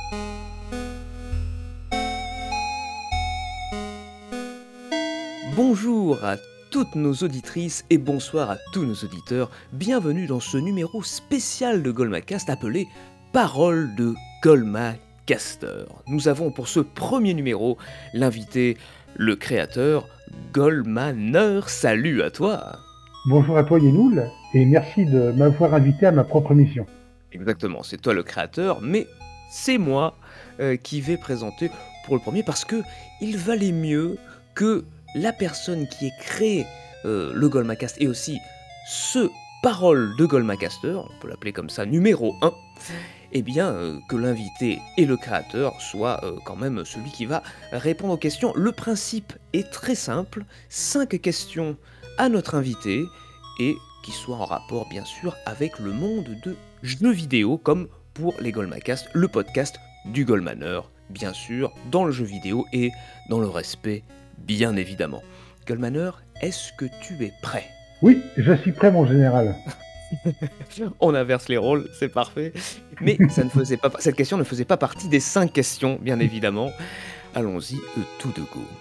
Bonjour à toutes nos auditrices et bonsoir à tous nos auditeurs. Bienvenue dans ce numéro spécial de Golmacast appelé Paroles de Golmacaster. Nous avons pour ce premier numéro l'invité, le créateur, Golmaneur. Salut à toi! Bonjour à toi Yenoul, et merci de m'avoir invité à ma propre émission. Exactement, c'est toi le créateur, mais c'est moi qui vais présenter pour le premier parce que il valait mieux que la personne qui ait créé le Golmacast et aussi ce parole de Golmacaster, on peut l'appeler comme ça, numéro 1, eh bien que l'invité et le créateur soient quand même celui qui va répondre aux questions. Le principe est très simple, 5 questions à notre invité et qui soient en rapport bien sûr avec le monde de jeux vidéo comme pour les Golmacast, le podcast du Golmaneur, bien sûr, dans le jeu vidéo et dans le respect, bien évidemment. Golmaneur, est-ce que tu es prêt? Oui, je suis prêt mon général. On inverse les rôles, c'est parfait. Mais cette question ne faisait pas partie des 5 questions, bien évidemment. Allons-y, tout de go.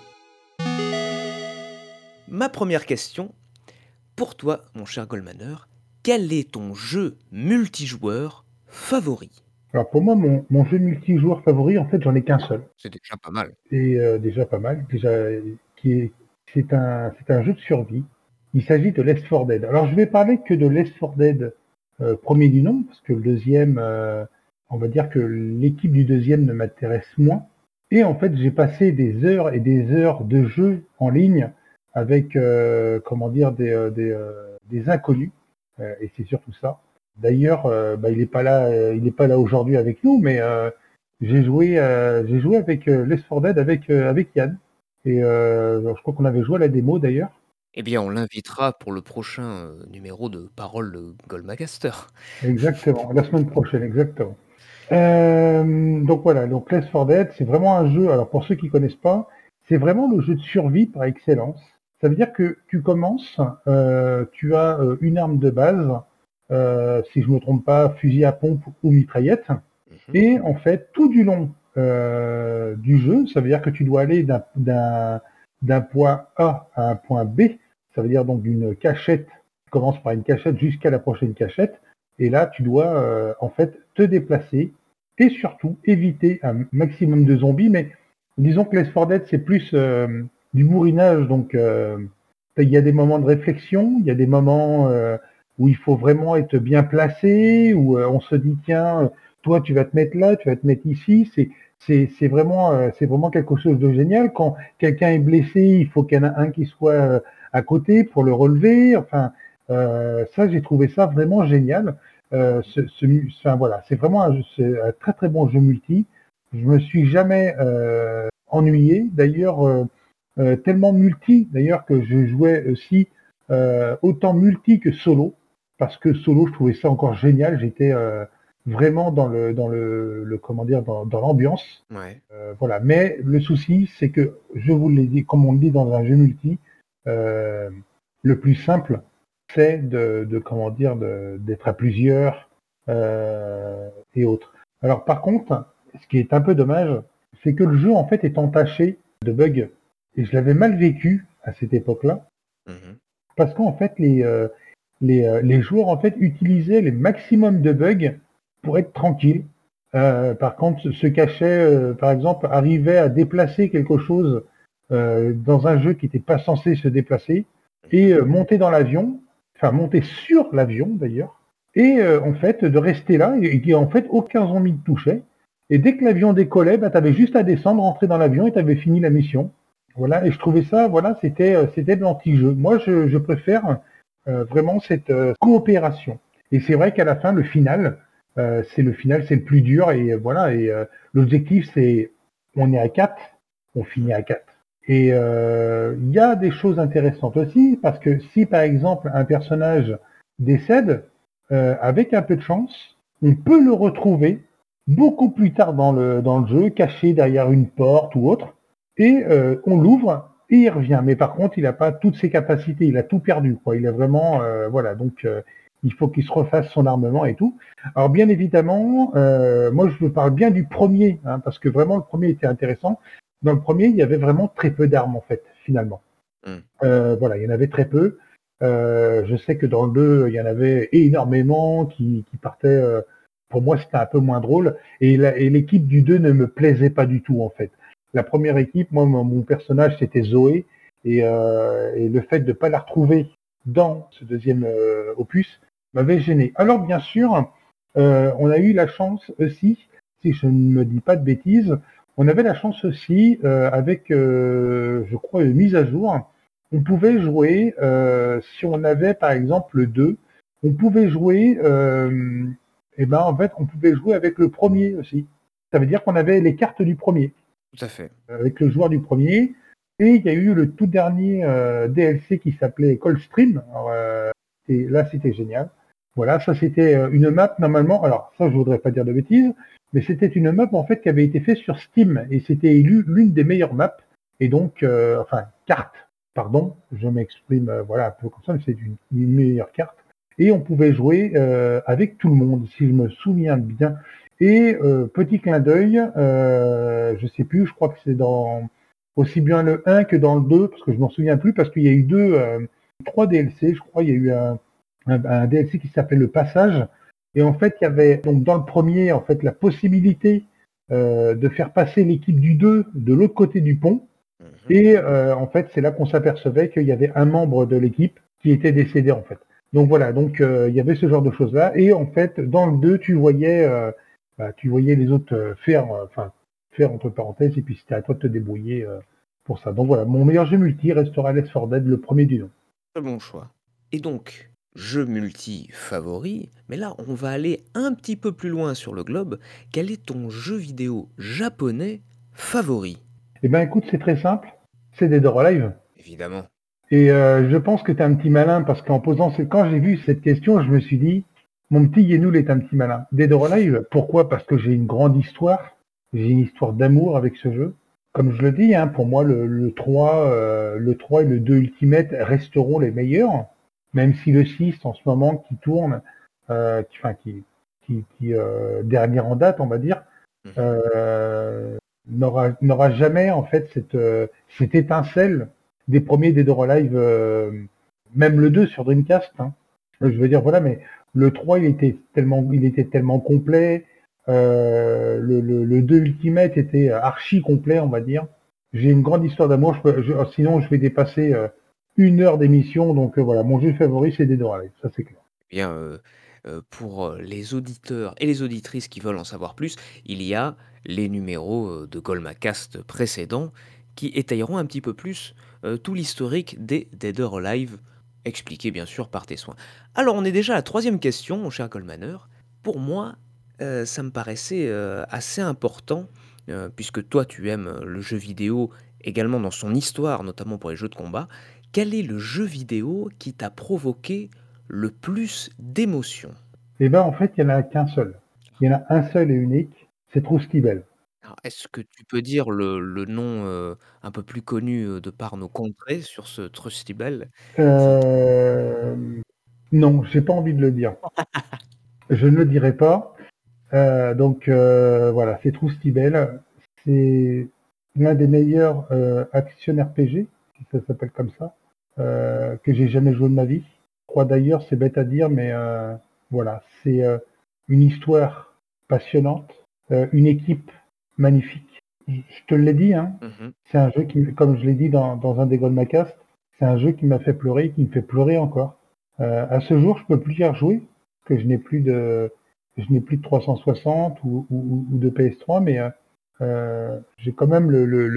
Ma première question, pour toi, mon cher Golmaneur, quel est ton jeu multijoueur favori? Alors pour moi, mon jeu multijoueur favori, en fait, j'en ai qu'un seul. C'est déjà pas mal. Et déjà pas mal, c'est un jeu de survie. Il s'agit de Left 4 Dead. Alors je vais parler que de Left 4 Dead premier du nom, parce que le deuxième, on va dire que l'équipe du deuxième ne m'intéresse moins. Et en fait, j'ai passé des heures et des heures de jeu en ligne avec, des inconnus. Et c'est surtout ça. D'ailleurs, il est pas là aujourd'hui avec nous, mais j'ai joué avec Left 4 Dead avec Yann. Et je crois qu'on avait joué à la démo d'ailleurs. Eh bien, on l'invitera pour le prochain numéro de Parole de Golmacaster. Exactement, la semaine prochaine, exactement. Donc voilà, donc Left 4 Dead, c'est vraiment un jeu, alors pour ceux qui connaissent pas, c'est vraiment le jeu de survie par excellence. Ça veut dire que tu commences, tu as une arme de base, si je me trompe pas, fusil à pompe ou mitraillette, et en fait, tout du long du jeu, ça veut dire que tu dois aller d'un point A à un point B, ça veut dire donc d'une cachette, tu commences par une cachette jusqu'à la prochaine cachette, et là, tu dois en fait te déplacer et surtout éviter un maximum de zombies. Mais disons que Left 4 Dead, c'est plus du bourrinage. Donc, il y a des moments de réflexion, il y a des moments où il faut vraiment être bien placé, où on se dit tiens, toi tu vas te mettre là, tu vas te mettre ici. C'est vraiment quelque chose de génial. Quand quelqu'un est blessé, il faut qu'il y en ait un qui soit à côté pour le relever. Enfin, ça, j'ai trouvé ça vraiment génial. Voilà, c'est un très très bon jeu multi. Je me suis jamais ennuyé. D'ailleurs, tellement multi d'ailleurs que je jouais aussi autant multi que solo, parce que solo, je trouvais ça encore génial. J'étais vraiment le comment dire dans l'ambiance. Ouais. Voilà. Mais le souci, c'est que je vous l'ai dit, comme on le dit dans un jeu multi, euh, le plus simple, c'est d'être à plusieurs et autres. Alors par contre, ce qui est un peu dommage, c'est que le jeu en fait est entaché de bugs. Et je l'avais mal vécu à cette époque-là, parce qu'en fait les joueurs en fait utilisaient les maximums de bugs pour être tranquilles. Par contre, se cachaient, par exemple, arrivaient à déplacer quelque chose dans un jeu qui n'était pas censé se déplacer et monter dans l'avion, enfin monter sur l'avion d'ailleurs, et en fait de rester là et en fait aucun zombie ne touchait. Et dès que l'avion décollait, bah, tu avais juste à descendre, rentrer dans l'avion et tu avais fini la mission. Voilà, et je trouvais ça, voilà, c'était de l'anti-jeu. Moi, je préfère vraiment cette coopération. Et c'est vrai qu'à la fin, c'est le plus dur. Et voilà, et l'objectif, c'est on est à 4, on finit à 4. Et il y a des choses intéressantes aussi, parce que si par exemple un personnage décède, avec un peu de chance, on peut le retrouver beaucoup plus tard dans le jeu, caché derrière une porte ou autre, et on l'ouvre et il revient. Mais par contre, il n'a pas toutes ses capacités, il a tout perdu, quoi. Il est vraiment, voilà. Donc, Il faut qu'il se refasse son armement et tout. Alors bien évidemment, moi je vous parle bien du premier, hein, parce que vraiment le premier était intéressant. Dans le premier, il y avait vraiment très peu d'armes en fait, finalement. Mmh. Voilà, il y en avait très peu. Je sais que dans le 2, il y en avait énormément qui partaient. Pour moi, c'était un peu moins drôle. Et l'équipe du 2 ne me plaisait pas du tout, en fait. La première équipe, moi, mon personnage, c'était Zoé. Et le fait de ne pas la retrouver dans ce deuxième opus m'avait gêné. Alors, bien sûr, on a eu la chance aussi, si je ne me dis pas de bêtises, on avait la chance aussi, avec, je crois, une mise à jour, on pouvait jouer, si on avait par exemple le 2, on pouvait jouer, et ben en fait, on pouvait jouer avec le premier aussi. Ça veut dire qu'on avait les cartes du premier, Tout à fait. avec le joueur du premier. Et il y a eu le tout dernier DLC qui s'appelait Coldstream. Alors, et là, c'était génial. Voilà, ça c'était une map normalement. Alors ça, je voudrais pas dire de bêtises, mais c'était une map en fait qui avait été faite sur Steam et c'était élu l'une des meilleures maps. Et donc, enfin, carte, pardon, je m'exprime, voilà, un peu comme ça, mais c'est une meilleure carte. Et on pouvait jouer avec tout le monde, si je me souviens bien. Et petit clin d'œil, je sais plus, je crois que c'est dans aussi bien le 1 que dans le 2, parce que je m'en souviens plus, parce qu'il y a eu trois DLC, je crois, il y a eu un DLC qui s'appelait Le Passage, et en fait, il y avait donc dans le premier, en fait, la possibilité de faire passer l'équipe du 2 de l'autre côté du pont, Mmh. et en fait, c'est là qu'on s'apercevait qu'il y avait un membre de l'équipe qui était décédé, en fait. Donc voilà, donc il y avait ce genre de choses-là, et en fait, dans le 2, tu voyais les autres faire entre parenthèses, et puis c'était à toi de te débrouiller pour ça. Donc voilà, mon meilleur jeu multi restera Left 4 Dead, le premier du nom. Très bon choix. Et donc, jeu multi favori, mais là, on va aller un petit peu plus loin sur le globe. Quel est ton jeu vidéo japonais favori? Eh ben écoute, c'est très simple, c'est Dead or Alive. Évidemment. Et je pense que tu es un petit malin parce quand j'ai vu cette question, je me suis dit, mon petit Yenoul est un petit malin. Dead or Alive, pourquoi? Parce que j'ai une grande histoire, j'ai une histoire d'amour avec ce jeu. Comme je le dis, hein, pour moi, le 3 et le 2 Ultimate resteront les meilleurs, même si le 6 en ce moment qui tourne, dernier en date, on va dire, Mmh. euh, n'aura jamais en fait cette étincelle des premiers Dead or Alive, même le 2 sur Dreamcast. Hein. Je veux dire, voilà, mais le 3, il était tellement complet. Le 2 Ultimate était archi complet, on va dire. J'ai une grande histoire d'amour. Sinon, je vais dépasser 1 heure d'émission. Donc voilà, mon jeu favori, c'est Dead or Alive. Ça, c'est clair. Eh bien, pour, les auditeurs et les auditrices qui veulent en savoir plus, il y a les numéros, de Golmacast précédents qui étayeront un petit peu plus, tout l'historique des Dead or Alive, expliqué bien sûr par tes soins. Alors on est déjà à la troisième question, mon cher Goldmanner. Pour moi, ça me paraissait, assez important, puisque toi tu aimes, le jeu vidéo également dans son histoire, notamment pour les jeux de combat. Quel est le jeu vidéo qui t'a provoqué le plus d'émotions? Et ben, en fait, il y en a qu'un seul. Il y en a un seul et unique. C'est Troustibel. Alors, est-ce que tu peux dire le nom, un peu plus connu, de par nos contrées sur ce Trustibel? Si Euh, non, j'ai pas envie de le dire. Je ne le dirai pas. Donc voilà, c'est Troustibel. C'est l'un des meilleurs action RPG, si ça s'appelle comme ça, que j'ai jamais joué de ma vie. Je crois d'ailleurs, c'est bête à dire, mais voilà, c'est une histoire passionnante, une équipe magnifique. Je te l'ai dit, hein, mmh. c'est un jeu comme je l'ai dit dans un des Goldmacast, c'est un jeu qui m'a fait pleurer et qui me fait pleurer encore. À ce jour, je peux plus y rejouer, parce que je n'ai plus de 360 ou de PS3, mais j'ai quand même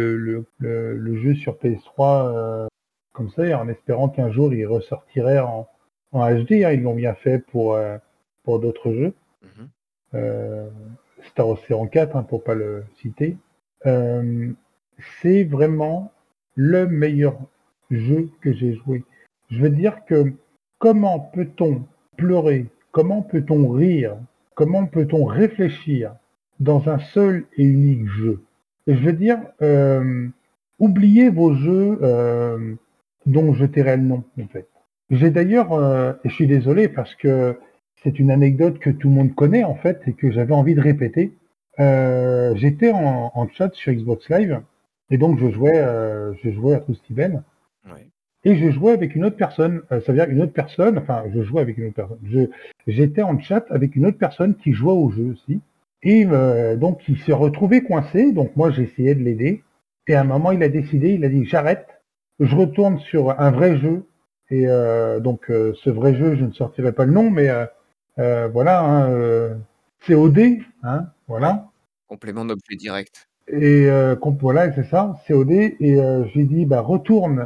le jeu sur PS3 comme ça, et en espérant qu'un jour il ressortirait en HD. Hein, ils l'ont bien fait pour d'autres jeux. Mmh. Euh, Star Ocean 4, hein, pour pas le citer. Euh, c'est vraiment le meilleur jeu que j'ai joué. Je veux dire que comment peut-on pleurer, comment peut-on rire, comment peut-on réfléchir dans un seul et unique jeu? Et je veux dire, oubliez vos jeux dont je tairai le nom, en fait. J'ai d'ailleurs, et je suis désolé parce que c'est une anecdote que tout le monde connaît en fait et que j'avais envie de répéter. J'étais en chat sur Xbox Live et donc je jouais à True Steven Ouais. et je jouais avec une autre personne. Ça veut dire une autre personne, enfin je jouais avec une autre personne. J'étais en chat avec une autre personne qui jouait au jeu aussi. Et donc il s'est retrouvé coincé, donc moi j'ai essayé de l'aider. Et à un moment il a décidé, il a dit j'arrête, je retourne sur un vrai jeu. Et ce vrai jeu, je ne sortirai pas le nom, mais voilà, hein, COD, hein, Ouais. voilà. Complément d'objet direct. Et voilà, c'est ça, COD. Et j'ai dit, bah retourne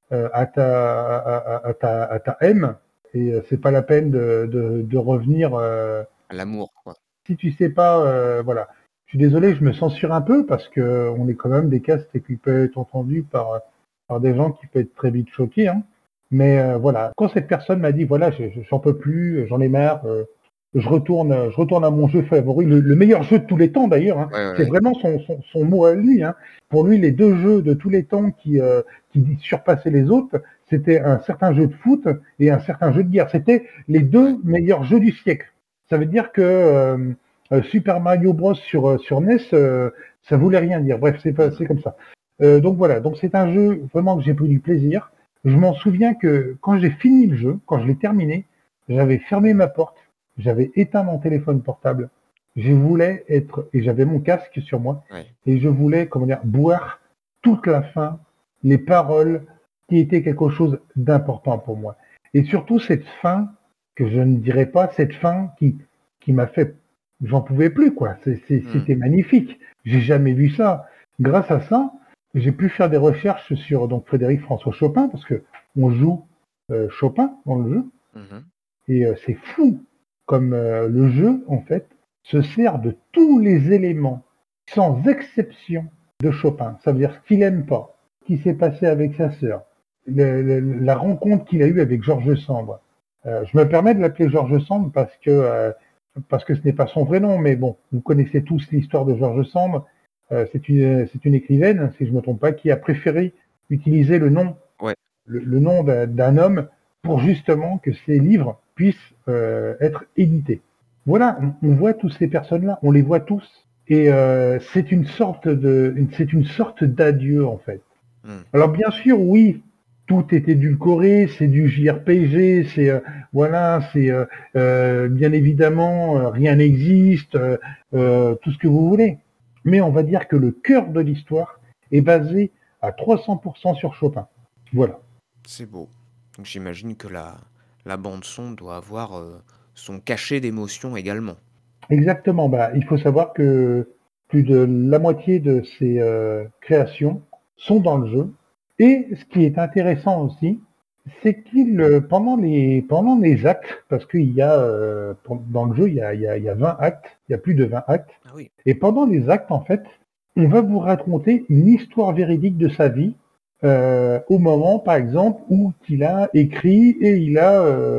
à ta M. Et c'est pas la peine de revenir. À l'amour, quoi. Si tu sais pas, voilà. Je suis désolé, je me censure un peu parce que on est quand même des castes qui peuvent être entendus par des gens qui peuvent être très vite choqués, hein. Mais voilà, quand cette personne m'a dit voilà, j'en peux plus, j'en ai marre, je retourne à mon jeu favori, le meilleur jeu de tous les temps d'ailleurs, hein. Ouais, ouais, C'est ouais. vraiment son mot à lui, hein. Pour lui, les deux jeux de tous les temps qui surpassaient les autres, c'était un certain jeu de foot et un certain jeu de guerre. C'était les Ouais. deux meilleurs jeux du siècle. Ça veut dire que Super Mario Bros sur NES, ça voulait rien dire. Bref, Mmh. c'est comme ça. Donc voilà, donc c'est un jeu vraiment que j'ai pris du plaisir. Je m'en souviens que quand j'ai fini le jeu, quand je l'ai terminé, j'avais fermé ma porte, j'avais éteint mon téléphone portable, je voulais être, et j'avais mon casque sur moi, Ouais. et je voulais, comment dire, boire toute la fin, les paroles qui étaient quelque chose d'important pour moi. Et surtout cette fin, que je ne dirais pas, cette fin qui m'a fait, j'en pouvais plus, quoi. Mmh. C'était magnifique. J'ai jamais vu ça. Grâce à ça, j'ai pu faire des recherches sur donc Frédéric François Chopin parce que on joue Chopin dans le jeu Mmh. et c'est fou comme le jeu en fait se sert de tous les éléments sans exception de Chopin. Ça veut dire ce qu'il aime pas, ce qui s'est passé avec sa sœur, la rencontre qu'il a eue avec Georges Sand. Je me permets de l'appeler Georges Sand parce que ce n'est pas son vrai nom, mais bon, vous connaissez tous l'histoire de Georges Sand. C'est une écrivaine, si je ne me trompe pas, qui a préféré utiliser Ouais. le nom d'un homme pour justement que ses livres puissent être édités. Voilà, on voit toutes ces personnes-là, on les voit tous, et c'est une sorte d'adieu en fait. Mmh. Alors bien sûr, oui, tout est édulcoré, c'est du JRPG, c'est voilà, c'est bien évidemment rien n'existe, tout ce que vous voulez. Mais on va dire que le cœur de l'histoire est basé à 300% sur Chopin. Voilà. C'est beau. Donc j'imagine que la bande son doit avoir, son cachet d'émotion également. Exactement. Bah, il faut savoir que plus de la moitié de ces créations sont dans le jeu. Et ce qui est intéressant aussi, c'est pendant les actes, parce qu'il y a dans le jeu il y a 20 actes, il y a plus de 20 actes, Ah oui. et pendant les actes en fait, on va vous raconter une histoire véridique de sa vie au moment par exemple où il a écrit et il a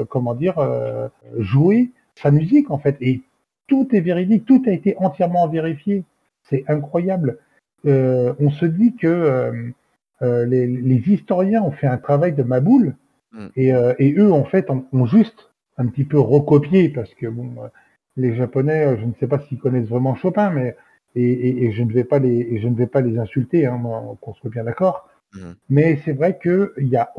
joué sa musique en fait. Et tout est véridique, tout a été entièrement vérifié. C'est incroyable. On se dit que les historiens ont fait un travail de maboule Mmh. et eux, en fait, ont juste un petit peu recopié parce que bon, les Japonais, je ne sais pas s'ils connaissent vraiment Chopin, mais et je ne vais pas les insulter, hein, qu'on soit bien d'accord. Mmh. Mais c'est vrai qu'il n'y a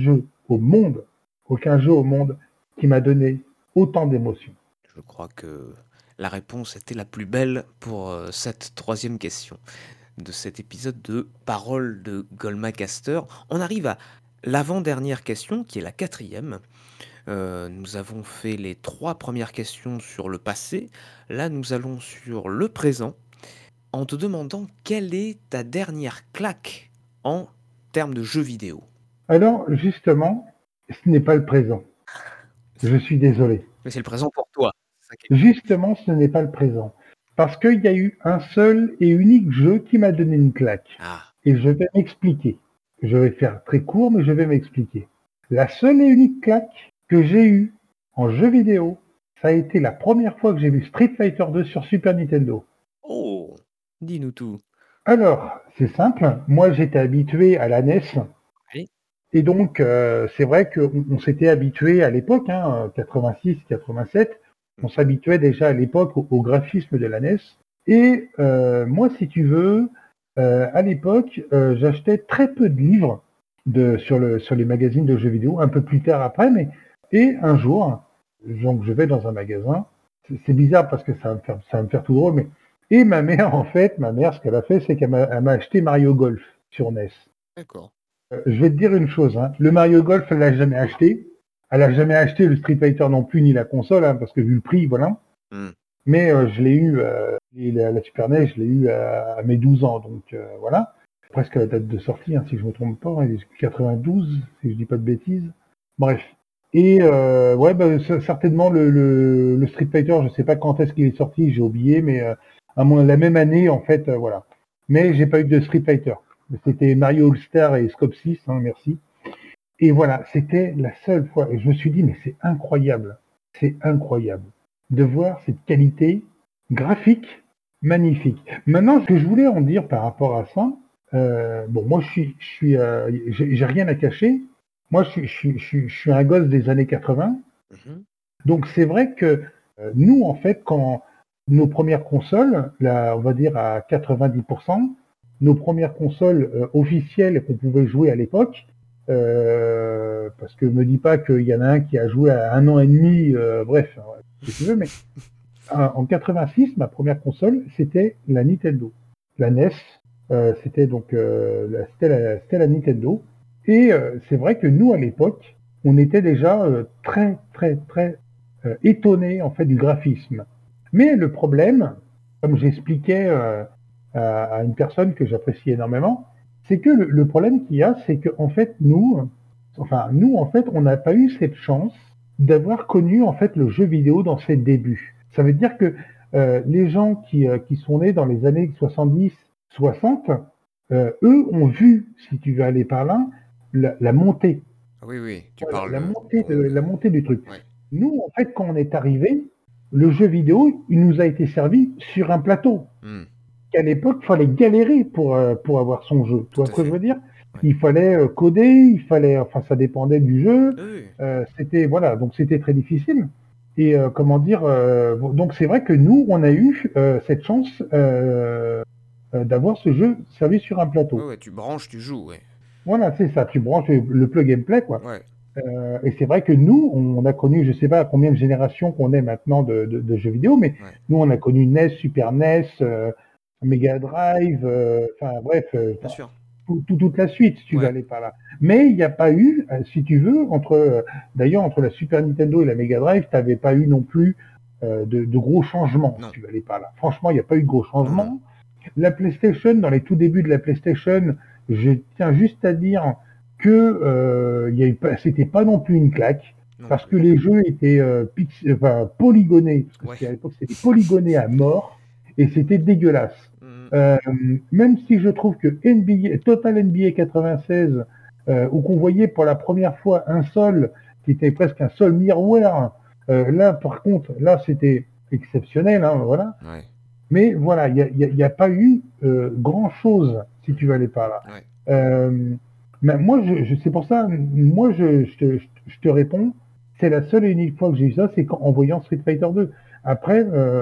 aucun jeu au monde qui m'a donné autant d'émotions. Je crois que la réponse était la plus belle pour, cette troisième question de cet épisode de Paroles de Goldmacaster. On arrive à l'avant-dernière question qui est la quatrième. Nous avons fait les 3 premières questions sur le passé. Là, nous allons sur le présent en te demandant quelle est ta dernière claque en termes de jeux vidéo? Alors, justement, ce n'est pas le présent. Je suis désolé. Mais c'est le présent pour toi, c'est ça qui est Justement, ce n'est pas le présent. Parce qu'il y a eu un seul et unique jeu qui m'a donné une claque. ah, Et je vais m'expliquer. Je vais faire très court, mais je vais m'expliquer. La seule et unique claque que j'ai eue en jeu vidéo, ça a été la première fois que j'ai vu Street Fighter 2 sur Super Nintendo. oh! Dis-nous tout. Alors, c'est simple. Moi, j'étais habitué à la NES. Oui? Et donc, c'est vrai qu'on s'était habitué à l'époque, hein, 86, 87, on s'habituait déjà à l'époque au graphisme de la NES. Et moi, si tu veux, à l'époque, j'achetais très peu de livres sur les magazines de jeux vidéo, un peu plus tard après, et un jour, donc je vais dans un magasin, c'est bizarre parce que ça va me faire tout drôle, et ma mère, en fait, ce qu'elle a fait, c'est elle m'a acheté Mario Golf sur NES. D'accord. Je vais te dire une chose, hein. Le Mario Golf, elle l'a jamais acheté. Elle a jamais acheté le Street Fighter non plus, ni la console, hein, parce que vu le prix, voilà. Hmm. Mais je l'ai eu, la Super NES, je l'ai eu à mes 12 ans, donc voilà. Presque à la date de sortie, hein, si je me trompe pas, hein, 92, si je dis pas de bêtises. Bref. Et ouais, bah, certainement le Street Fighter, je sais pas quand est-ce qu'il est sorti, j'ai oublié, mais la même année, en fait, voilà. Mais j'ai pas eu de Street Fighter. C'était Mario All-Star et Scope 6, hein, merci. Et voilà, c'était la seule fois. Et je me suis dit, mais c'est incroyable de voir cette qualité graphique magnifique. Maintenant, ce que je voulais en dire par rapport à ça, bon, moi, j'ai rien à cacher. Moi, je suis un gosse des années 80. Mhm. Donc, c'est vrai que nous, en fait, quand nos premières consoles, là, on va dire à 90%, nos premières consoles officielles qu'on pouvait jouer à l'époque, parce que me dis pas qu'il y en a un qui a joué à 1 an et demi, bref, hein, ce que tu veux, mais en 86, ma première console, c'était la Nintendo. La NES, c'était donc c'était la Nintendo. Et c'est vrai que nous, à l'époque, on était déjà très, très, très étonnés en fait du graphisme. Mais le problème, comme j'expliquais à une personne que j'apprécie énormément, c'est que le problème qu'il y a, c'est que en fait nous en fait, on n'a pas eu cette chance d'avoir connu en fait le jeu vidéo dans ses débuts. Ça veut dire que les gens qui sont nés dans les années 70, 60, eux ont vu, si tu veux aller par là, la montée. Ah oui, oui, tu Voilà, parles la montée du truc. ouais. Nous, en fait, quand on est arrivé, le jeu vidéo, il nous a été servi sur un plateau. Hmm. Qu'à l'époque, il fallait galérer pour avoir son jeu. Tu Tout vois à ce que je fait. veux dire? Ouais. Il fallait coder, enfin, ça dépendait du jeu. Oui, oui. Voilà, donc c'était très difficile. Et comment dire, bon, donc c'est vrai que nous, on a eu cette chance d'avoir ce jeu servi sur un Ouais, plateau. ouais, tu branches, tu joues, ouais. Voilà, c'est ça. Tu branches le plug and play, quoi. Ouais, Et c'est vrai que nous, on a connu, je sais pas combien de générations qu'on est maintenant de jeux vidéo, mais ouais, nous, on a connu NES, Super NES, Mega Drive, enfin bref, bien sûr. toute la suite, si tu vas Ouais. aller par là. Mais il n'y a pas eu, si tu veux, d'ailleurs, entre la Super Nintendo et la Mega Drive, tu n'avais pas eu non plus de gros changements, si Non, tu vas aller par là. Franchement, il n'y a pas eu de gros non, non. changements. La PlayStation, dans les tout débuts de la PlayStation, je tiens juste à dire que c'était pas non plus une claque, Non parce que plus. les jeux étaient enfin, polygonés, parce que Ouais. à l'époque c'était polygoné à mort, et c'était dégueulasse. Hmm. Euh, Même si je trouve que Total NBA 96, où qu'on voyait pour la première fois un sol qui était presque un sol miroir, là par contre, là c'était exceptionnel, hein, voilà. Ouais, Mais voilà, il y a pas eu grand-chose, si tu veux aller par là. ouais. Euh, mais moi, c'est pour ça, moi, je te réponds, c'est la seule et unique fois que j'ai eu ça, c'est en voyant Street Fighter 2. Après,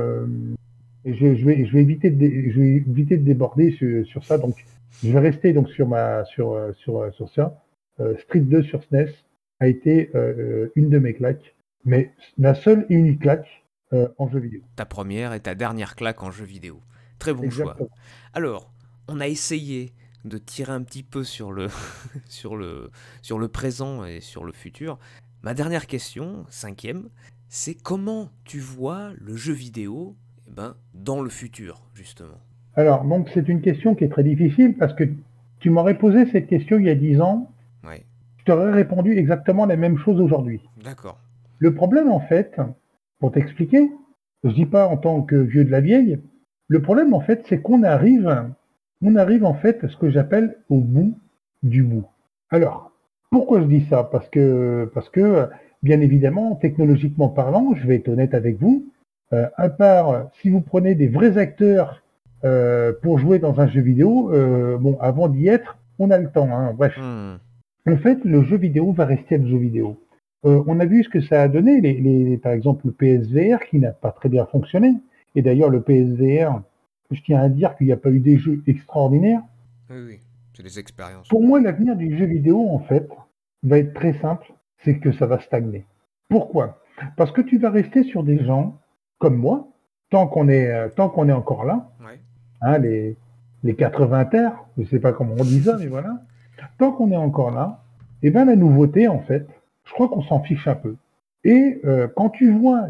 je vais éviter de déborder sur ça, donc je vais rester donc sur ça. Street 2 sur SNES a été une de mes claques, mais la seule et unique claque en jeu vidéo. Ta première et ta dernière claque en jeu vidéo. Très bon choix. Exactement. Alors, on a essayé de tirer un petit peu sur le, sur le présent et sur le futur. Ma dernière question, cinquième, c'est comment tu vois le jeu vidéo dans le futur, justement. Alors, donc, c'est une question qui est très difficile parce que tu m'aurais posé cette question il y a 10 ans, Ouais, je t'aurais répondu exactement la même chose aujourd'hui. d'accord. Le problème, en fait, pour t'expliquer, je dis pas en tant que vieux de la vieille, le problème, en fait, c'est qu'on arrive en fait à ce que j'appelle au bout du bout. Alors, pourquoi je dis ça? Parce que, bien évidemment, technologiquement parlant, je vais être honnête avec vous, à part si vous prenez des vrais acteurs pour jouer dans un jeu vidéo, bon, avant d'y être, on a le temps, hein, bref. Hmm, En fait, le jeu vidéo va rester le jeu vidéo. On a vu ce que ça a donné, par exemple le PSVR qui n'a pas très bien fonctionné. Et d'ailleurs, le PSVR, je tiens à dire qu'il n'y a pas eu des jeux extraordinaires. Oui, oui, c'est des expériences. Pour moi, l'avenir du jeu vidéo, en fait, va être très simple, c'est que ça va stagner. Pourquoi? Parce que tu vas rester sur des gens comme moi, tant qu'on est encore là, Ouais. hein, les 80 terres, je ne sais pas comment on dit ça, mais voilà. Tant qu'on est encore là, et ben la nouveauté, en fait, je crois qu'on s'en fiche un peu. Et quand tu vois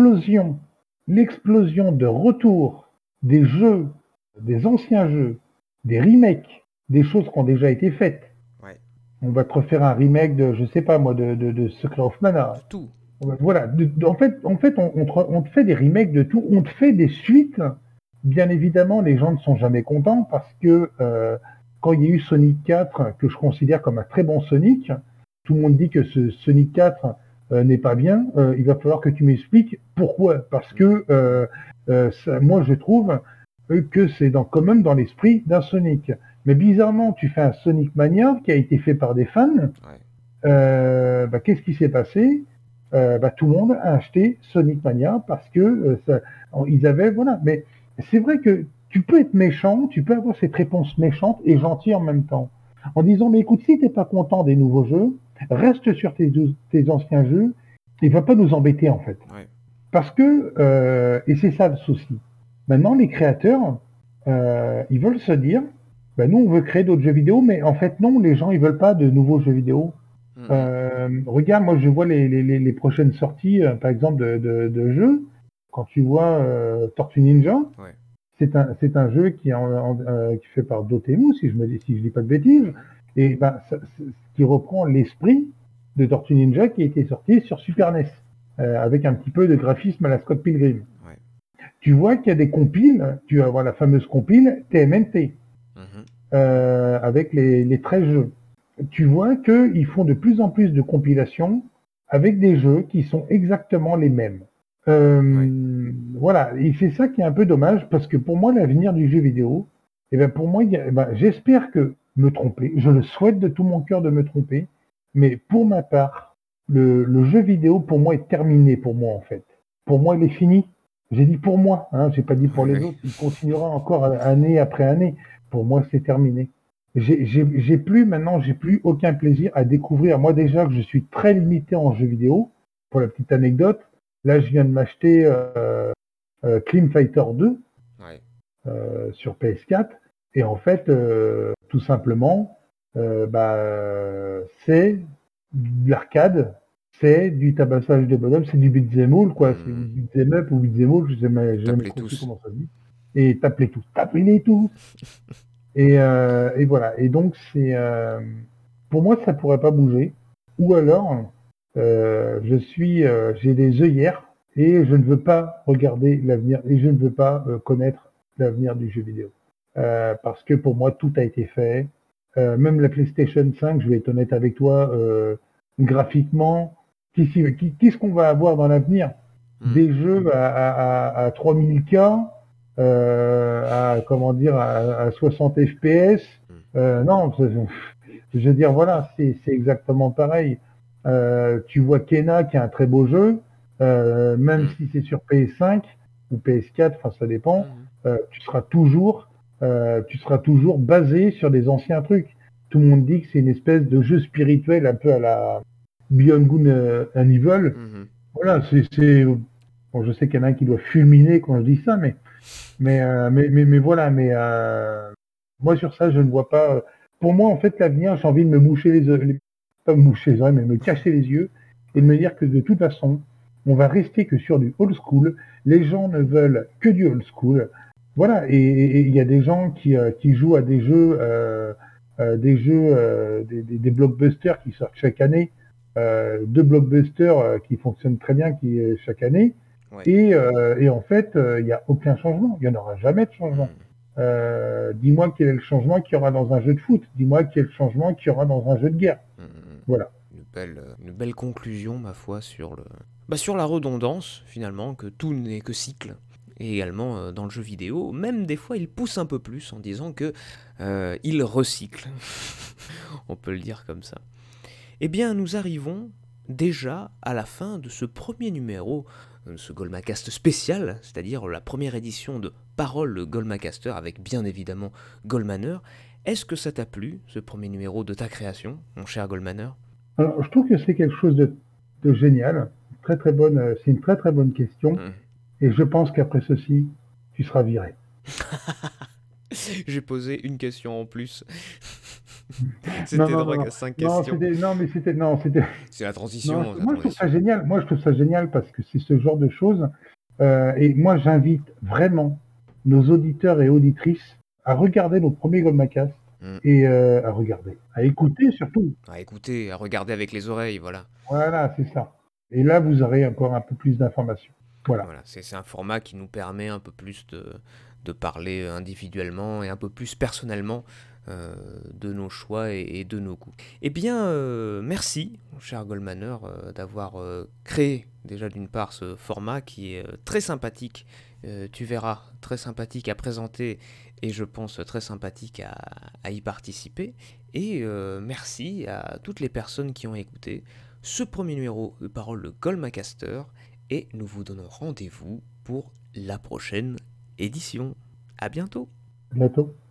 l'explosion de retour des jeux, des anciens jeux, des remakes, des choses qui ont déjà été faites. Ouais. On va te refaire un remake de, je sais pas moi, de Secret of De Mana. tout. Voilà. En fait, on te fait des remakes de tout. On te fait des suites. Bien évidemment, les gens ne sont jamais contents parce que quand il y a eu Sonic 4, que je considère comme un très bon Sonic, tout le monde dit que ce Sonic 4 n'est pas bien. Il va falloir que tu m'expliques pourquoi. Parce que moi, je trouve que c'est quand même dans l'esprit d'un Sonic. Mais bizarrement, tu fais un Sonic Mania qui a été fait par des fans. Ouais. Qu'est-ce qui s'est passé? Tout le monde a acheté Sonic Mania parce que ils avaient, voilà. Mais c'est vrai que tu peux être méchant, tu peux avoir cette réponse méchante et gentille en même temps. En disant, mais écoute, si t'es pas content des nouveaux jeux, reste sur tes anciens jeux et va pas nous embêter en fait. Ouais. Parce que, et c'est ça le souci. Maintenant, les créateurs, ils veulent se dire, nous on veut créer d'autres jeux vidéo, mais en fait non, les gens ils veulent pas de nouveaux jeux vidéo. Mhm. Regarde, moi je vois les prochaines sorties, par exemple, de jeux. Quand tu vois Tortue Ninja, Ouais. c'est un jeu qui fait par Dotemu, si je dis pas de bêtises, Mhm. et qui reprend l'esprit de Tortue Ninja qui a été sorti sur Super NES, avec un petit peu de graphisme à la Scott Pilgrim. Ouais. Tu vois qu'il y a des compiles, tu vas voir la fameuse compile TMNT, Mhm. avec les 13 jeux. Tu vois qu'ils font de plus en plus de compilations avec des jeux qui sont exactement les mêmes. Ouais. Voilà, et c'est ça qui est un peu dommage, parce que pour moi, l'avenir du jeu vidéo, pour moi, j'espère que me tromper, je le souhaite de tout mon cœur de me tromper, mais pour ma part, le jeu vidéo, pour moi, est terminé, pour moi, en fait. Pour moi, il est fini. J'ai dit pour moi, hein, j'ai pas dit pour Ouais. les Ouais. autres, il continuera encore année après année. Pour moi, c'est terminé. J'ai plus aucun plaisir à découvrir. Moi, déjà que je suis très limité en jeux vidéo, pour la petite anecdote, là, je viens de m'acheter Clean Fighter 2 Ouais. sur PS4. Et en fait, tout simplement, c'est de l'arcade, c'est du tabassage de bonhomme, c'est du beat'em all, quoi. C'est Mhm. beat'em up ou beat'em all, j'ai jamais T'appelais trop su tous. comment ça se dit. Et tapez-les tous. Et voilà. Et donc, pour moi, ça pourrait pas bouger. Ou alors, j'ai des œillères et je ne veux pas regarder l'avenir et je ne veux pas connaître l'avenir du jeu vidéo. Parce que pour moi, tout a été fait. Même la PlayStation 5, je vais être honnête avec toi, graphiquement, qu'est-ce qu'on va avoir dans l'avenir? Mhm. Des jeux à 3000K, à comment dire, à 60 FPS. Mhm. Non, je veux dire, voilà, c'est exactement pareil. Tu vois Kena qui a un très beau jeu, même Mhm. si c'est sur PS5 ou PS4, enfin ça dépend, Mhm. tu seras toujours basé sur des anciens trucs. Tout le monde dit que c'est une espèce de jeu spirituel un peu à la Beyond Good and Evil. Mhm. Voilà, bon, je sais qu'il y en a un qui doit fulminer quand je dis ça, mais voilà, moi sur ça, je ne vois pas. Pour moi, en fait, l'avenir, j'ai envie de me moucher pas me moucher les oreilles, mais me cacher les yeux et de Ouais. me dire que de toute façon, on va rester que sur du old school. Les gens ne veulent que du old school. Voilà, et il y a des gens qui jouent à des blockbusters qui sortent chaque année, deux blockbusters qui fonctionnent très bien chaque année. Ouais. Et en fait, il n'y a aucun changement. Il n'y en aura jamais de changement. Mhm. Dis-moi quel est le changement qu'il y aura dans un jeu de foot. Dis-moi quel est le changement qu'il y aura dans un jeu de guerre. Mhm. Voilà. Une belle conclusion, ma foi, sur la redondance, finalement, que tout n'est que cycle. Et également dans le jeu vidéo, même des fois, il pousse un peu plus en disant que il recycle. On peut le dire comme ça. Eh bien, nous arrivons déjà à la fin de ce premier numéro, ce Goldmacast spécial, c'est-à-dire la première édition de Parole le Goldmacaster avec bien évidemment Goldmanner. Est-ce que ça t'a plu, ce premier numéro de ta création, mon cher Goldmanner? Alors, je trouve que c'est quelque chose de génial. Très, très bonne, c'est une très, très bonne question. Hmm. Et je pense qu'après ceci, tu seras viré. J'ai posé une question en plus. Non, C'était non, non, droit non. qu'à 5 Non, questions. c'était, non, mais c'était, non, c'était, C'est la non, transition, c'est la moi je trouve ça transition. génial. Moi je trouve ça génial parce que c'est ce genre de choses. Et moi j'invite vraiment nos auditeurs et auditrices à regarder nos premiers Goldmacast Hmm. et à regarder, à écouter surtout. À écouter, à regarder avec les oreilles, voilà. Voilà, c'est ça. Et là vous aurez encore un peu plus d'informations. Voilà. Voilà, c'est un format qui nous permet un peu plus de parler individuellement et un peu plus personnellement de nos choix et de nos goûts. Eh bien, merci, mon cher Goldmanner, d'avoir créé déjà d'une part ce format qui est très sympathique, tu verras, très sympathique à présenter et je pense très sympathique à y participer. Et merci à toutes les personnes qui ont écouté ce premier numéro de Parole de Goldmacaster et nous vous donnons rendez-vous pour la prochaine édition. À bientôt! À bientôt.